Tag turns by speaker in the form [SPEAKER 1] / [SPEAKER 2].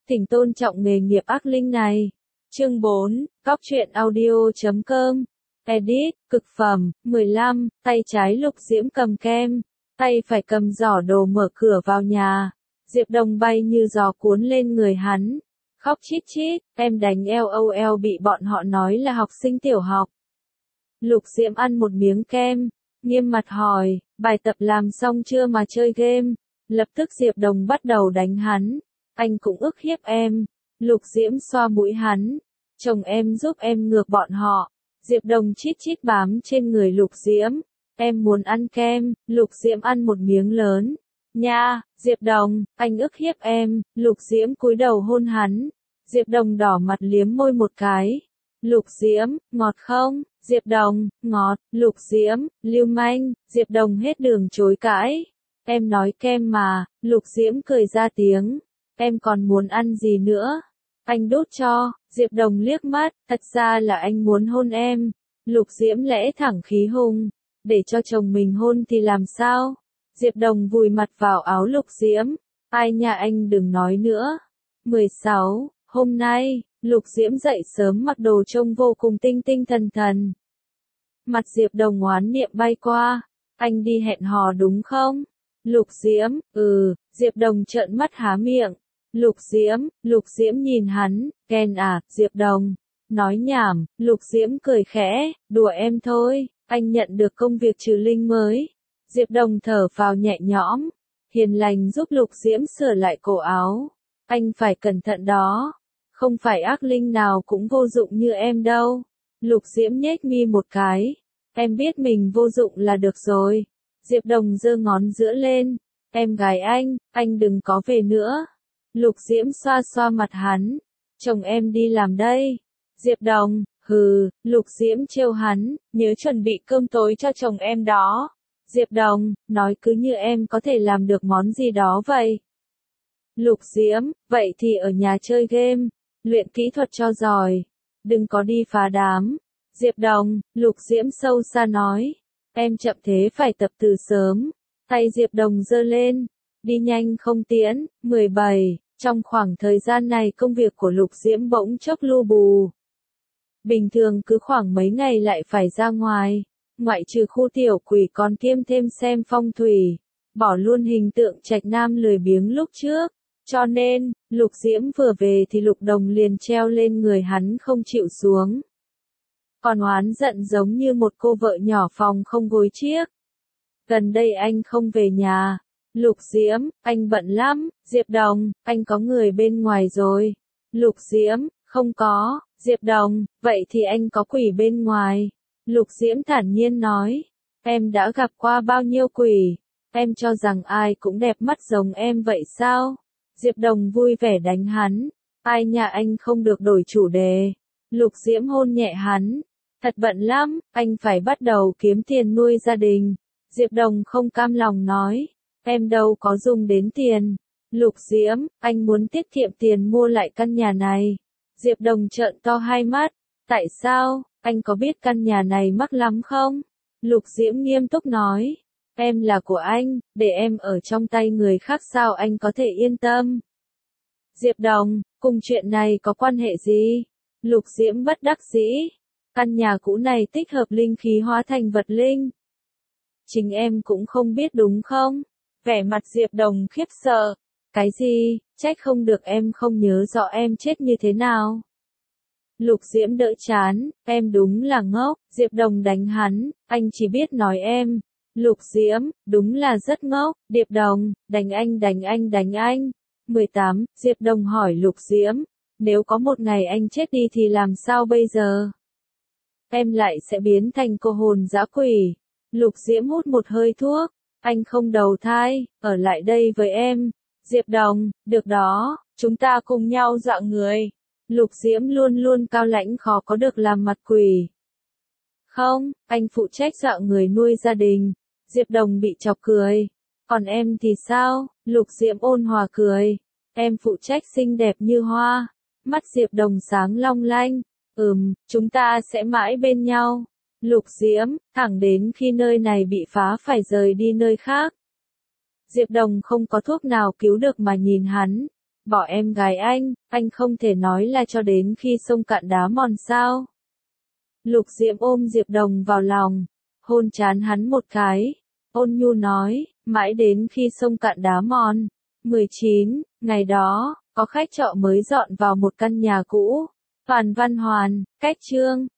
[SPEAKER 1] Thỉnh tôn trọng nghề nghiệp ác linh này. Chương 4, Góc truyện audio.com. Edit, cực phẩm, 15, tay trái Lục Diễm cầm kem, tay phải cầm giỏ đồ mở cửa vào nhà. Diệp Đồng bay như gió cuốn lên người hắn. Khóc chít chít, em đánh LOL bị bọn họ nói là học sinh tiểu học. Lục Diễm ăn một miếng kem, nghiêm mặt hỏi, bài tập làm xong chưa mà chơi game. Lập tức Diệp Đồng bắt đầu đánh hắn. Anh cũng ức hiếp em. Lục Diễm xoa mũi hắn. Chồng em giúp em ngược bọn họ. Diệp Đồng chít chít bám trên người Lục Diễm. Em muốn ăn kem. Lục Diễm ăn một miếng lớn. Nha, Diệp Đồng, anh ức hiếp em. Lục Diễm cúi đầu hôn hắn. Diệp Đồng đỏ mặt liếm môi một cái. Lục Diễm, ngọt không? Diệp Đồng, ngọt. Lục Diễm, lưu manh. Diệp Đồng hết đường chối cãi. Em nói kem mà. Lục Diễm cười ra tiếng. Em còn muốn ăn gì nữa? Anh đút cho. Diệp Đồng liếc mắt, thật ra là anh muốn hôn em. Lục Diễm lẽ thẳng khí hùng. Để cho chồng mình hôn thì làm sao? Diệp Đồng vùi mặt vào áo Lục Diễm. Ai nhà anh đừng nói nữa. 16. Hôm nay, Lục Diễm dậy sớm mặc đồ trông vô cùng tinh tinh thần thần. Mặt Diệp Đồng oán niệm bay qua. Anh đi hẹn hò đúng không? Lục Diễm, Diệp Đồng trợn mắt há miệng. Lục Diễm nhìn hắn, ghen à, Diệp Đồng. Nói nhảm, Lục Diễm cười khẽ, đùa em thôi, anh nhận được công việc trừ linh mới. Diệp Đồng thở phào nhẹ nhõm, hiền lành giúp Lục Diễm sửa lại cổ áo. Anh phải cẩn thận đó, không phải ác linh nào cũng vô dụng như em đâu. Lục Diễm nhếch mi một cái, em biết mình vô dụng là được rồi. Diệp Đồng giơ ngón giữa lên, em gái anh đừng có về nữa. Lục Diễm xoa xoa mặt hắn, chồng em đi làm đây. Diệp Đồng, Lục Diễm trêu hắn, nhớ chuẩn bị cơm tối cho chồng em đó. Diệp Đồng, nói cứ như em có thể làm được món gì đó vậy. Lục Diễm, vậy thì ở nhà chơi game, luyện kỹ thuật cho giỏi, đừng có đi phá đám. Diệp Đồng, Lục Diễm sâu xa nói, em chậm thế phải tập từ sớm. Tay Diệp Đồng giơ lên, đi nhanh không tiễn. 17. Trong khoảng thời gian này công việc của Lục Diễm bỗng chốc lu bù. Bình thường cứ khoảng mấy ngày lại phải ra ngoài, ngoại trừ khu tiểu quỷ còn kiêm thêm xem phong thủy, bỏ luôn hình tượng trạch nam lười biếng lúc trước. Cho nên, Lục Diễm vừa về thì Lục Đồng liền treo lên người hắn không chịu xuống. Còn oán giận giống như một cô vợ nhỏ phòng không gối chiếc. Gần đây anh không về nhà. Lục Diễm, anh bận lắm. Diệp Đồng, anh có người bên ngoài rồi. Lục Diễm, không có. Diệp Đồng, vậy thì anh có quỷ bên ngoài. Lục Diễm thản nhiên nói. Em đã gặp qua bao nhiêu quỷ? Em cho rằng ai cũng đẹp mắt giống em vậy sao? Diệp Đồng vui vẻ đánh hắn. Ai nhà anh không được đổi chủ đề. Lục Diễm hôn nhẹ hắn. Thật bận lắm, anh phải bắt đầu kiếm tiền nuôi gia đình. Diệp Đồng không cam lòng nói. Em đâu có dùng đến tiền. Lục Diễm, anh muốn tiết kiệm tiền mua lại căn nhà này. Diệp Đồng trợn to hai mắt. Tại sao, anh có biết căn nhà này mắc lắm không? Lục Diễm nghiêm túc nói. Em là của anh, để em ở trong tay người khác sao anh có thể yên tâm? Diệp Đồng, cùng chuyện này có quan hệ gì? Lục Diễm bất đắc dĩ. Căn nhà cũ này tích hợp linh khí hóa thành vật linh. Chính em cũng không biết đúng không? Vẻ mặt Diệp Đồng khiếp sợ. Cái gì, trách không được em không nhớ rõ em chết như thế nào. Lục Diễm đỡ chán, em đúng là ngốc. Diệp Đồng đánh hắn, anh chỉ biết nói em. Lục Diễm, đúng là rất ngốc. Diệp Đồng, đánh anh. 18. Diệp Đồng hỏi Lục Diễm, nếu có một ngày anh chết đi thì làm sao bây giờ? Em lại sẽ biến thành cô hồn dã quỷ. Lục Diễm hút một hơi thuốc, anh không đầu thai, ở lại đây với em. Diệp Đồng, được đó, chúng ta cùng nhau dọa người. Lục Diễm luôn luôn cao lãnh khó có được làm mặt quỷ. Không, anh phụ trách dọa người nuôi gia đình. Diệp Đồng bị chọc cười. Còn em thì sao? Lục Diễm ôn hòa cười. Em phụ trách xinh đẹp như hoa. Mắt Diệp Đồng sáng long lanh. Chúng ta sẽ mãi bên nhau. Lục Diễm, thẳng đến khi nơi này bị phá phải rời đi nơi khác. Diệp Đồng không có thuốc nào cứu được mà nhìn hắn. Bỏ em gái anh không thể nói là cho đến khi sông cạn đá mòn sao? Lục Diễm ôm Diệp Đồng vào lòng, hôn trán hắn một cái, ôn nhu nói, mãi đến khi sông cạn đá mòn. 19, ngày đó, có khách trọ mới dọn vào một căn nhà cũ. Toàn Văn Hoàn, cách chương